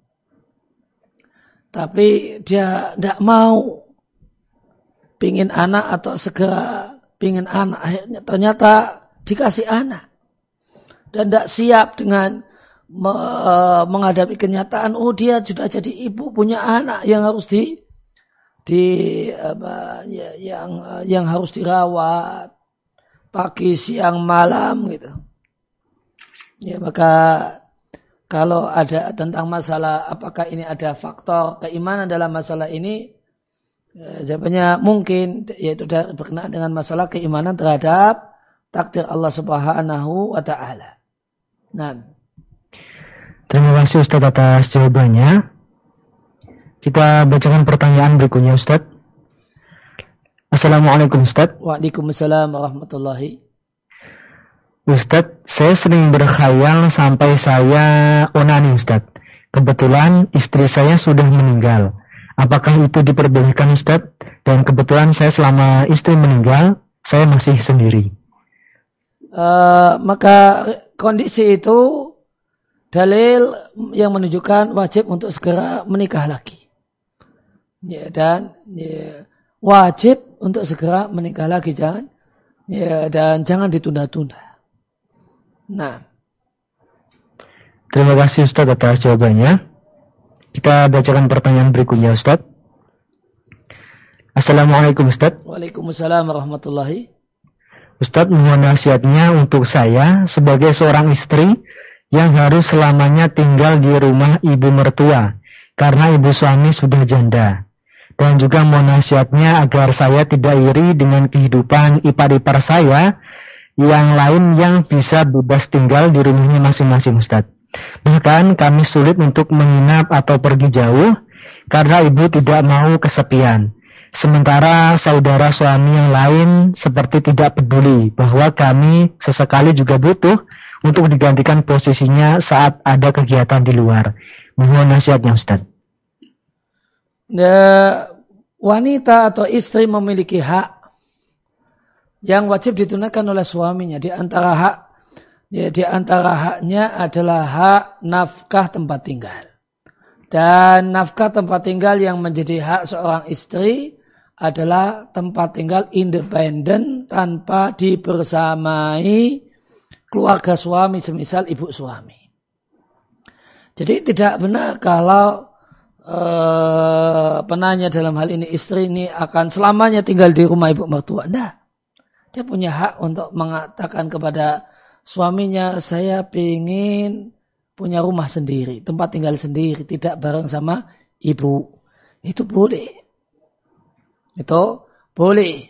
S1: Tapi dia tidak mau pingin anak atau segera pingin anak. Akhirnya ternyata dikasih anak. Dan tidak siap dengan me, menghadapi kenyataan. Oh dia sudah jadi ibu punya anak yang harus di, di apa, ya, yang yang harus dirawat. Pagi, siang, malam gitu. Ya maka kalau ada tentang masalah apakah ini ada faktor keimanan dalam masalah ini, ya, jawabannya mungkin yaitu berkenaan dengan masalah keimanan terhadap takdir Allah Subhanahu wa taala. Nah.
S2: Terima kasih Ustaz atas jawabannya. Kita bacakan pertanyaan berikutnya Ustaz. Assalamualaikum Ustaz.
S1: Waalaikumsalam warahmatullahi.
S2: Ustaz, saya sering berkhayal sampai saya onani Ustaz. Kebetulan istri saya sudah meninggal. Apakah itu diperbolehkan Ustaz? Dan kebetulan saya selama istri meninggal, saya masih sendiri.
S1: Uh, maka kondisi itu dalil yang menunjukkan wajib untuk segera menikah lagi. Ya, dan ya, wajib untuk segera menikah lagi, jangan ya, dan jangan ditunda-tunda. Nah,
S2: terima kasih Ustaz atas jawabannya. Kita bacakan pertanyaan berikutnya Ustaz. Assalamualaikum Ustaz.
S1: Waalaikumsalam warahmatullahi.
S2: Ustaz, mohon nasihatnya untuk saya sebagai seorang istri yang harus selamanya tinggal di rumah ibu mertua karena ibu suami sudah janda. Dan juga mohon nasihatnya agar saya tidak iri dengan kehidupan ipar-ipar saya yang lain yang bisa bebas tinggal di rumahnya masing-masing Ustaz. Bahkan kami sulit untuk menginap atau pergi jauh karena ibu tidak mau kesepian. Sementara saudara suami yang lain seperti tidak peduli bahwa kami sesekali juga butuh untuk digantikan posisinya saat ada kegiatan di luar. Mohon nasihatnya Ustaz.
S1: Ya, wanita atau istri memiliki hak yang wajib ditunaikan oleh suaminya. Di antara hak, ya, di antara haknya adalah hak nafkah tempat tinggal. Dan nafkah tempat tinggal yang menjadi hak seorang istri adalah tempat tinggal independen tanpa dibersamai keluarga suami, semisal ibu suami. Jadi tidak benar kalau eh, penanya dalam hal ini istri ini akan selamanya tinggal di rumah ibu mertua. Nah, dia punya hak untuk mengatakan kepada suaminya, saya ingin punya rumah sendiri, tempat tinggal sendiri, tidak bareng sama ibu. Itu boleh. Itu boleh.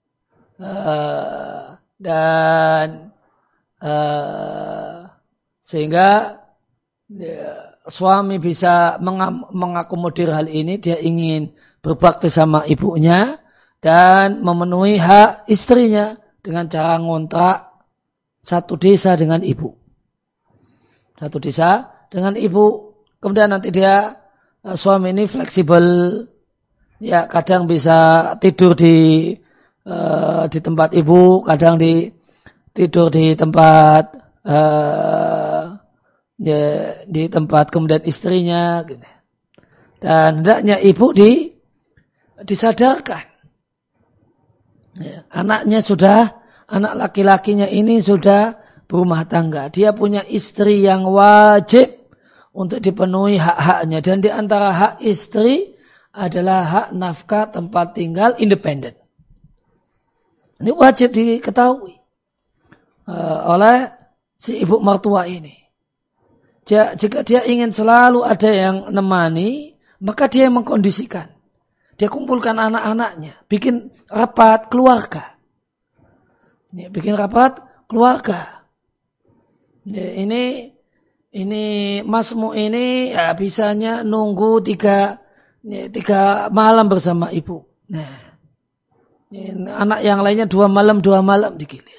S1: Uh, dan uh, sehingga ya, suami bisa mengam, mengakomodir hal ini. Dia ingin berbakti sama ibunya dan memenuhi hak istrinya dengan cara ngontrak satu desa dengan ibu. Satu desa dengan ibu. Kemudian nanti dia, suami ini fleksibel. Ya, kadang bisa tidur di uh, di tempat ibu, kadang di tidur di tempat uh, ya, di tempat kemudian istrinya. Gitu. Dan hendaknya ibu di disadarkan. Ya, anaknya sudah, anak laki-lakinya ini sudah berumah tangga. Dia punya istri yang wajib untuk dipenuhi hak-haknya. Dan di antara hak istri adalah hak nafkah tempat tinggal independen. Ini wajib diketahui uh, oleh si ibu mertua ini. Jika dia ingin selalu ada yang nemani, maka dia yang mengkondisikan. Dia kumpulkan anak-anaknya, bikin rapat keluarga. Ya, bikin rapat keluarga. Ya, ini ini masmu ini ya bisanya nunggu tiga ya, tiga malam bersama ibu. Nah, ya, anak yang lainnya dua malam dua malam digilir.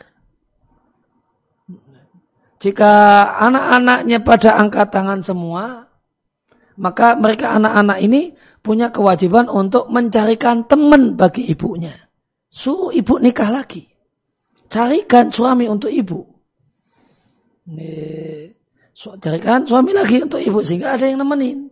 S1: Jika anak-anaknya pada angkat tangan semua, maka mereka anak-anak ini punya kewajiban untuk mencarikan teman bagi ibunya. Suruh ibu nikah lagi. Carikan suami untuk ibu. Nih, carikan suami lagi untuk ibu sehingga ada yang nemenin.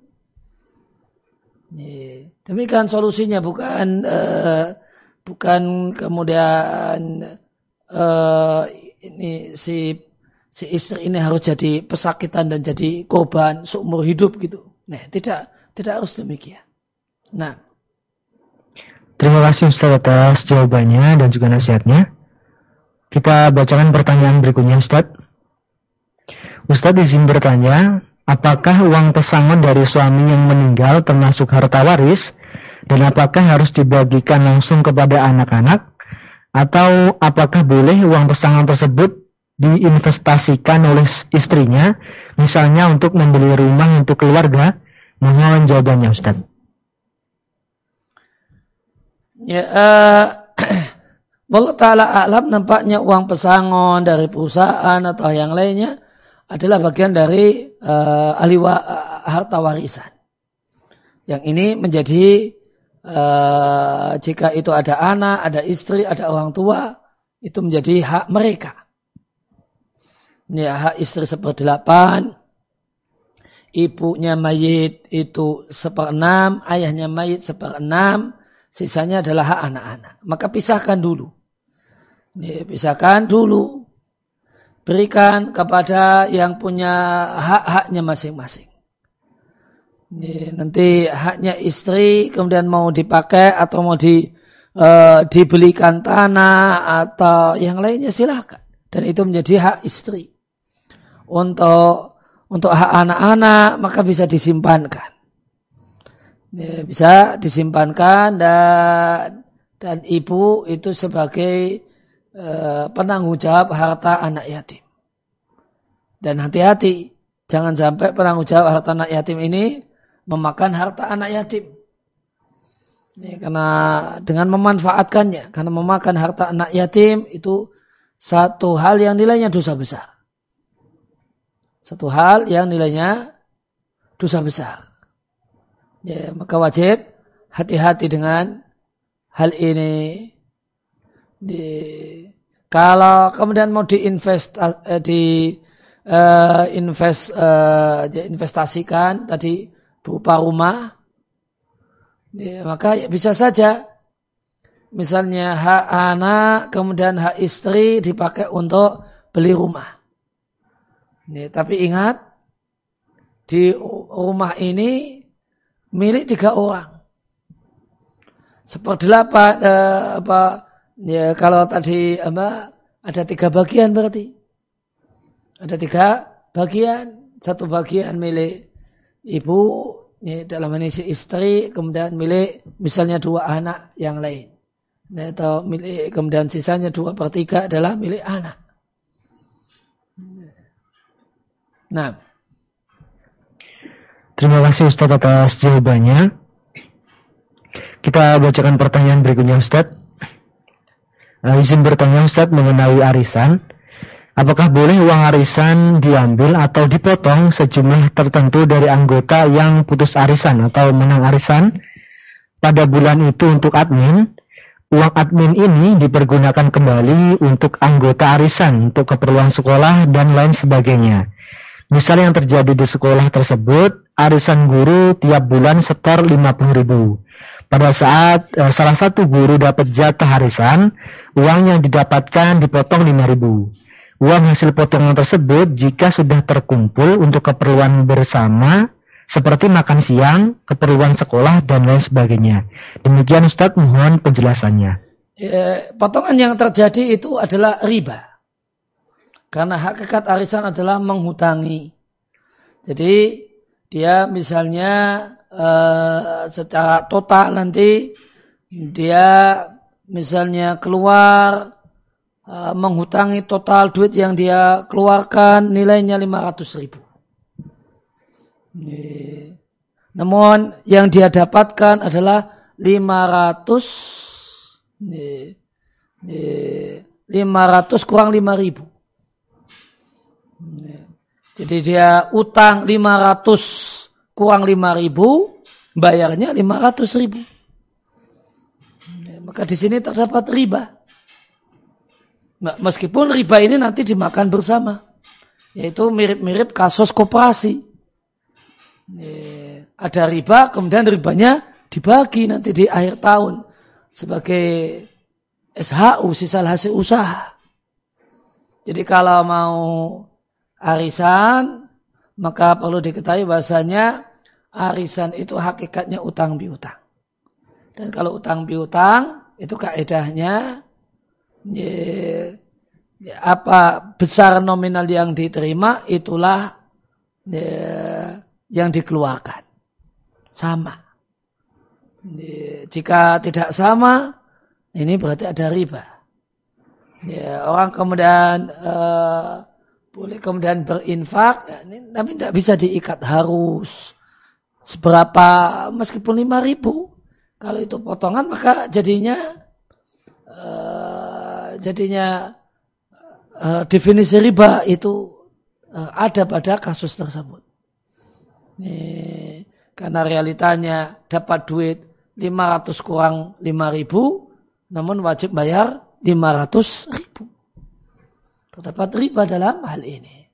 S1: Nih, demikian solusinya, bukan uh, bukan kemudian uh, ini si si istri ini harus jadi pesakitan dan jadi korban seumur hidup gitu. Nah, tidak tidak harus demikian. Nah,
S2: terima kasih Ustaz atas jawabannya dan juga nasihatnya. Kita bacakan pertanyaan berikutnya Ustaz. Ustaz izin bertanya, apakah uang pesangon dari suami yang meninggal termasuk harta waris dan apakah harus dibagikan langsung kepada anak-anak atau apakah boleh uang pesangon tersebut diinvestasikan oleh istrinya misalnya untuk membeli rumah untuk keluarga? Mohon jawabannya Ustaz.
S1: Ya, uh, Wallahu ta'ala a'lam, nampaknya uang pesangon dari perusahaan atau yang lainnya adalah bagian dari uh, ahli wa, uh, harta warisan. Yang ini menjadi uh, jika itu ada anak, ada istri, ada orang tua, itu menjadi hak mereka. Ya, hak istri seperdelapan, ibunya mayit itu seperenam, ayahnya mayit seperenam, sisanya adalah hak anak-anak. Maka pisahkan dulu. Ya, pisahkan dulu. Berikan kepada yang punya hak-haknya masing-masing. Ya, nanti haknya istri kemudian mau dipakai atau mau di, uh, dibelikan tanah atau yang lainnya silahkan. Dan itu menjadi hak istri. Untuk untuk hak anak-anak maka bisa disimpankan. Ya, bisa disimpankan dan dan ibu itu sebagai uh, penanggung jawab harta anak yatim. Dan hati-hati, jangan sampai penanggung jawab harta anak yatim ini memakan harta anak yatim. Ya, karena dengan memanfaatkannya, karena memakan harta anak yatim itu satu hal yang nilainya dosa besar. Satu hal yang nilainya dosa besar. Ya, maka wajib hati-hati dengan hal ini. Di, kalau kemudian mau diinvest di uh, invest uh, diinvestasikan tadi berupa rumah, ya, maka ya bisa saja misalnya hak anak kemudian hak istri dipakai untuk beli rumah. Ya, tapi ingat di rumah ini milik tiga orang. Seperdelapan eh, apa ya kalau tadi apa ada tiga bagian berarti. Ada tiga bagian, satu bagian milik ibu ya, dalam ini si istri, kemudian milik misalnya dua anak yang lain. Ya, atau milik kemudian sisanya dua per tiga adalah milik anak. Nah.
S2: Terima kasih Ustaz atas jawabannya. Kita bacakan pertanyaan berikutnya Ustaz. Nah, izin bertanya Ustaz mengenai arisan. Apakah boleh uang arisan diambil atau dipotong sejumlah tertentu dari anggota yang putus arisan atau menang arisan pada bulan itu untuk admin? Uang admin ini dipergunakan kembali untuk anggota arisan, untuk keperluan sekolah dan lain sebagainya. Misal yang terjadi di sekolah tersebut, arisan guru tiap bulan setor lima puluh ribu. Pada saat eh, salah satu guru dapat jatah arisan, uang yang didapatkan dipotong lima ribu. Uang hasil potongan tersebut jika sudah terkumpul untuk keperluan bersama, seperti makan siang, keperluan sekolah, dan lain sebagainya. Demikian Ustadz, mohon penjelasannya.
S1: Ya, potongan yang terjadi itu adalah riba. Karena hakikat arisan adalah menghutangi. Jadi dia misalnya uh, secara total nanti dia misalnya keluar uh, menghutangi total duit yang dia keluarkan nilainya lima ratus ribu. Ini. Namun yang dia dapatkan adalah lima ratus ini, ini, lima ratus kurang lima ribu. Jadi dia utang lima ratus kurang lima ribu, bayarnya lima ratus ribu. Maka di sini terdapat riba. Meskipun riba ini nanti dimakan bersama. Yaitu mirip-mirip kasus koperasi. Ada riba, kemudian ribanya dibagi nanti di akhir tahun. Sebagai S H U, sisa hasil usaha. Jadi kalau mau arisan, maka perlu diketahui bahasanya arisan itu hakikatnya utang piutang. Dan kalau utang piutang itu kaedahnya ya, ya, apa besar nominal yang diterima itulah ya, yang dikeluarkan. Sama. Ya, jika tidak sama, ini berarti ada riba. Ya, orang kemudian uh, boleh kemudian berinfak, ya, ini, tapi tidak bisa diikat harus seberapa, meskipun lima ribu. Kalau itu potongan maka jadinya uh, jadinya uh, definisi riba itu uh, ada pada kasus tersebut. Nih, karena realitanya dapat duit lima ratus kurang lima ribu, namun wajib bayar lima ratus ribu. Terdapat riba dalam hal ini.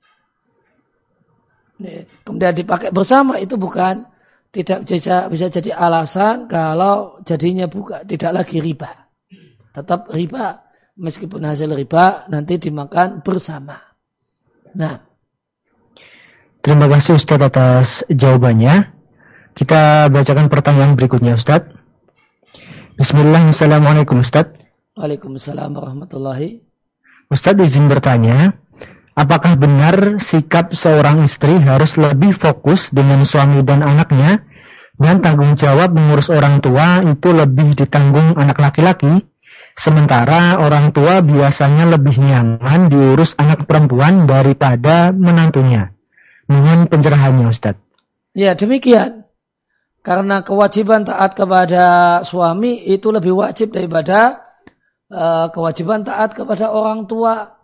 S1: Nih, kemudian dipakai bersama itu bukan tidak bisa, bisa jadi alasan kalau jadinya bukan tidak lagi riba. Tetap riba, meskipun hasil riba nanti dimakan bersama. Nah,
S2: terima kasih Ustaz atas jawabannya. Kita bacakan pertanyaan berikutnya Ustaz. Bismillah, Assalamualaikum Ustaz.
S1: Waalaikumsalam warahmatullahi.
S2: Ustaz izin bertanya, apakah benar sikap seorang istri harus lebih fokus dengan suami dan anaknya, dan tanggung jawab mengurus orang tua itu lebih ditanggung anak laki-laki, sementara orang tua biasanya lebih nyaman diurus anak perempuan daripada menantunya? Mohon pencerahannya Ustaz.
S1: Ya, demikian. Karena kewajiban taat kepada suami itu lebih wajib daripada uh, kewajiban taat kepada orang tua.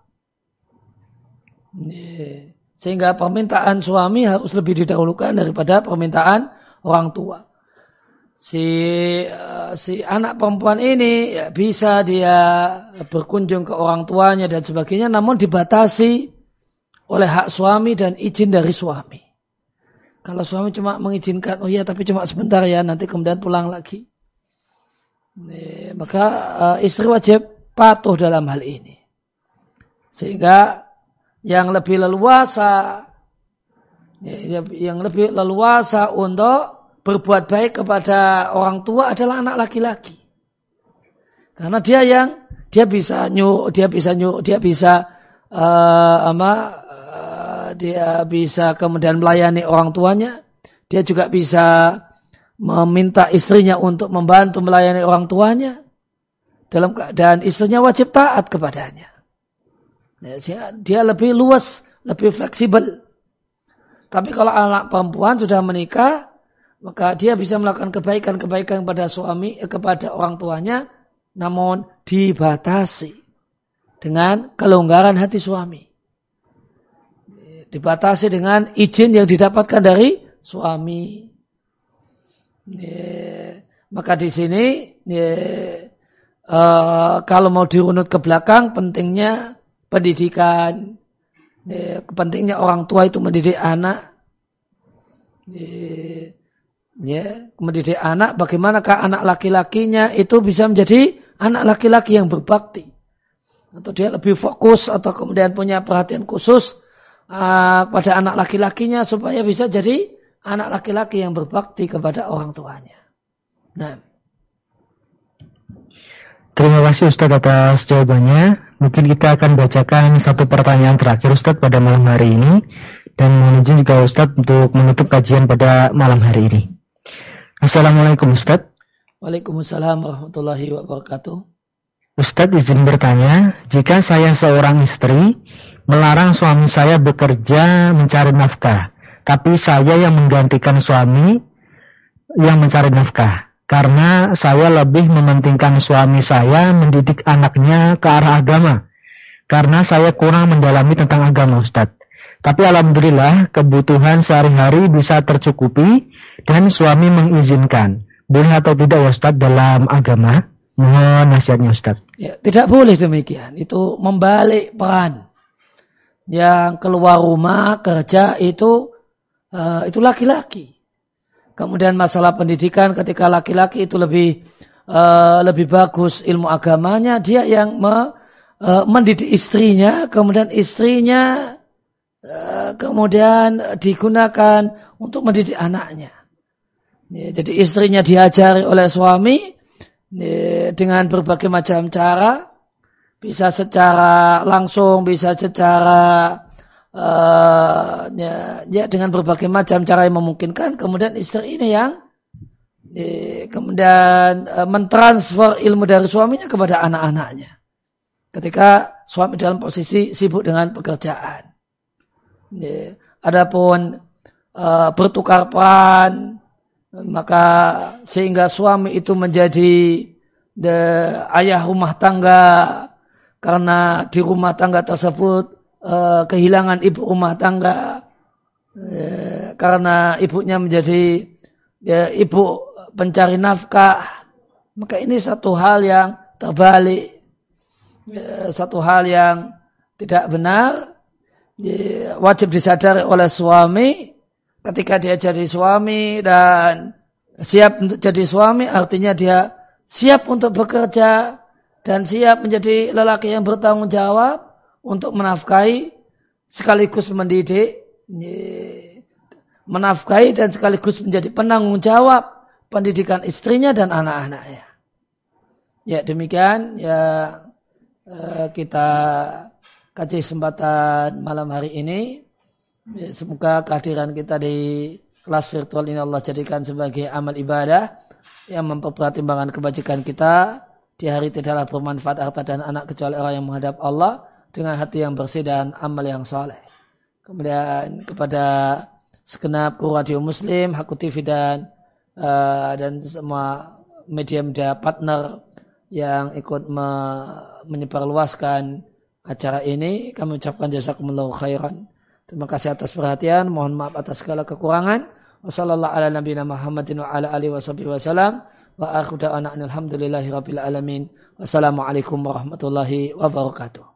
S1: Sehingga permintaan suami harus lebih didahulukan daripada permintaan orang tua. Si uh, si anak perempuan ini ya, bisa dia berkunjung ke orang tuanya dan sebagainya, namun dibatasi oleh hak suami dan izin dari suami. Kalau suami cuma mengizinkan, oh iya tapi cuma sebentar ya, nanti kemudian pulang lagi. Nih, maka uh, istri wajib patuh dalam hal ini. Sehingga yang lebih leluasa, ya, yang lebih leluasa untuk berbuat baik kepada orang tua adalah anak laki-laki. Karena dia yang dia bisa nyuruh, dia bisa nyuruh, dia bisa uh, ama, uh, dia bisa kemudian melayani orang tuanya. Dia juga bisa meminta istrinya untuk membantu melayani orang tuanya dalam keadaan istrinya wajib taat kepadanya. Ya, dia lebih luas, lebih fleksibel. Tapi kalau anak perempuan sudah menikah, maka dia bisa melakukan kebaikan-kebaikan kepada suami, eh, kepada orang tuanya, namun dibatasi dengan kelonggaran hati suami. Dibatasi dengan izin yang didapatkan dari suami. Ya, maka di sini, ya, uh, kalau mau dirunut ke belakang, pentingnya pendidikan, ya, pentingnya orang tua itu mendidik anak. Ya, Ya, mendidik anak, bagaimanakah anak laki-lakinya itu bisa menjadi anak laki-laki yang berbakti, atau dia lebih fokus atau kemudian punya perhatian khusus uh, pada anak laki-lakinya supaya bisa jadi anak laki-laki yang berbakti kepada orang tuanya. Nah,
S2: terima kasih Ustaz atas jawabannya. Mungkin kita akan bacakan satu pertanyaan terakhir Ustaz pada malam hari ini, dan mohon izin juga Ustaz untuk menutup kajian pada malam hari ini. Assalamualaikum Ustaz.
S1: Waalaikumsalam warahmatullahi wabarakatuh.
S2: Ustaz izin bertanya, jika saya seorang istri melarang suami saya bekerja mencari nafkah, tapi saya yang menggantikan suami yang mencari nafkah, karena saya lebih mementingkan suami saya mendidik anaknya ke arah agama, karena saya kurang mendalami tentang agama Ustaz. Tapi alhamdulillah kebutuhan sehari-hari bisa tercukupi dan suami mengizinkan. Boleh atau tidak ya Ustaz dalam agama? Mohon nasihatnya Ustaz.
S1: Ya, tidak boleh demikian. Itu membalik peran. Yang keluar rumah kerja itu uh, itu laki-laki. Kemudian masalah pendidikan, ketika laki-laki itu lebih uh, lebih bagus ilmu agamanya, dia yang me, uh, mendidik istrinya, kemudian istrinya kemudian digunakan untuk mendidik anaknya. Jadi istrinya diajari oleh suami dengan berbagai macam cara, bisa secara langsung, bisa secara uh, ya, ya dengan berbagai macam cara yang memungkinkan. Kemudian istri ini yang ya, kemudian uh, mentransfer ilmu dari suaminya kepada anak-anaknya. Ketika suami dalam posisi sibuk dengan pekerjaan. Ya, adapun uh, bertukar peran, maka sehingga suami itu menjadi the ayah rumah tangga, karena di rumah tangga tersebut eh, kehilangan ibu rumah tangga, eh, karena ibunya menjadi ya, ibu pencari nafkah, maka ini satu hal yang terbalik, ya, satu hal yang tidak benar. Ya, wajib disadari oleh suami ketika dia jadi suami dan siap untuk jadi suami, artinya dia siap untuk bekerja dan siap menjadi lelaki yang bertanggung jawab untuk menafkahi sekaligus mendidik, menafkahi dan sekaligus menjadi penanggung jawab pendidikan istrinya dan anak-anaknya. Ya demikian ya kita kaji kesempatan malam hari ini. Ya, semoga kehadiran kita di kelas virtual ini Allah jadikan sebagai amal ibadah yang mempertimbangkan kebajikan kita di hari tidaklah bermanfaat harta dan anak kecuali orang yang menghadap Allah dengan hati yang bersih dan amal yang saleh. Kemudian kepada segenap kru radio Muslim, Haku T V dan uh, dan semua media-media partner yang ikut me- menyebarluaskan acara ini, kami ucapkan jazakumullahu khairan. Terima kasih atas perhatian, mohon maaf atas segala kekurangan. Wassallallahu ala nabiyina Muhammadin wa ala alihi washabihi wasallam. Wa akhiru da'wana alhamdulillahi rabbil alamin. Wassalamualaikum warahmatullahi wabarakatuh.